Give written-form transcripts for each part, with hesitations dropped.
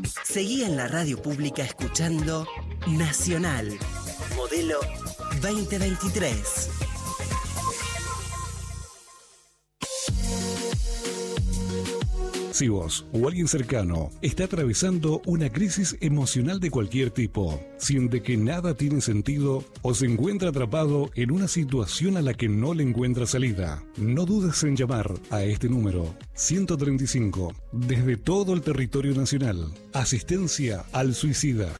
Seguí en la radio pública escuchando Nacional, modelo 2023. Si vos o alguien cercano está atravesando una crisis emocional de cualquier tipo, siente que nada tiene sentido o se encuentra atrapado en una situación a la que no le encuentra salida, no dudes en llamar a este número 135 desde todo el territorio nacional. Asistencia al suicida.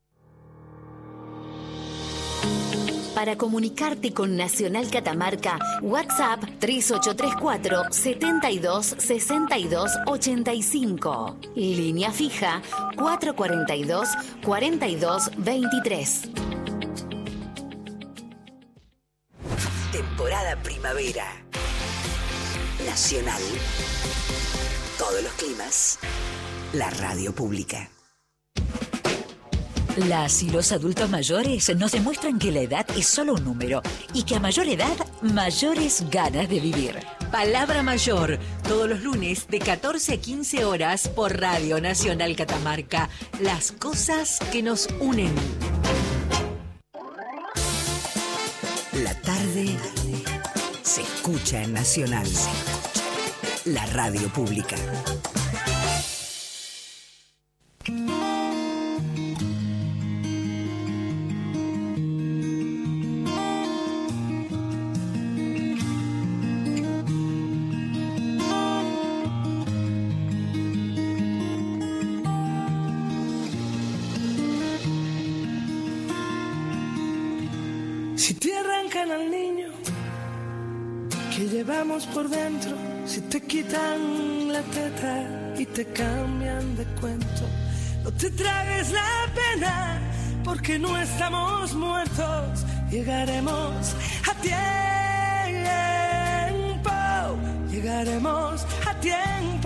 Para comunicarte con Nacional Catamarca, WhatsApp 3834 72 62 85. Línea fija 442 42 23. Temporada primavera. Nacional. Todos los climas. La radio pública. Las y los adultos mayores nos demuestran que la edad es solo un número y que a mayor edad, mayores ganas de vivir. Palabra Mayor, todos los lunes de 14 a 15 horas por Radio Nacional Catamarca. Las cosas que nos unen. La tarde se escucha en Nacional. La radio pública. Si te arrancan al niño que llevamos por dentro, si te quitan la teta y te cambian de cuento, no te tragues la pena porque no estamos muertos, llegaremos a tiempo, llegaremos a tiempo.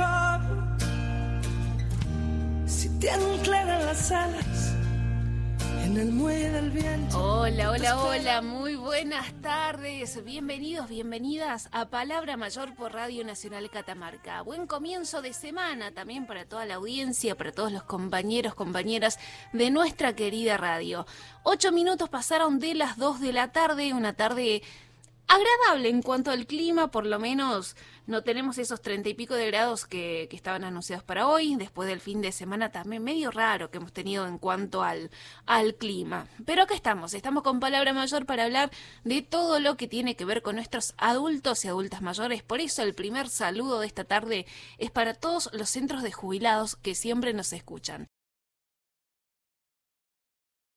Si te anclan las alas en el muelle del viento. Hola, hola, hola, muy buenas tardes, bienvenidos, bienvenidas a Palabra Mayor por Radio Nacional Catamarca. Buen comienzo de semana también para toda la audiencia, para todos los compañeros, compañeras de nuestra querida radio. 8 minutos pasaron de las 2 de la tarde, una tarde agradable en cuanto al clima, por lo menos no tenemos esos 30 y pico de grados que estaban anunciados para hoy, después del fin de semana también medio raro que hemos tenido en cuanto al clima. Pero acá estamos con Palabra Mayor para hablar de todo lo que tiene que ver con nuestros adultos y adultas mayores. Por eso el primer saludo de esta tarde es para todos los centros de jubilados que siempre nos escuchan.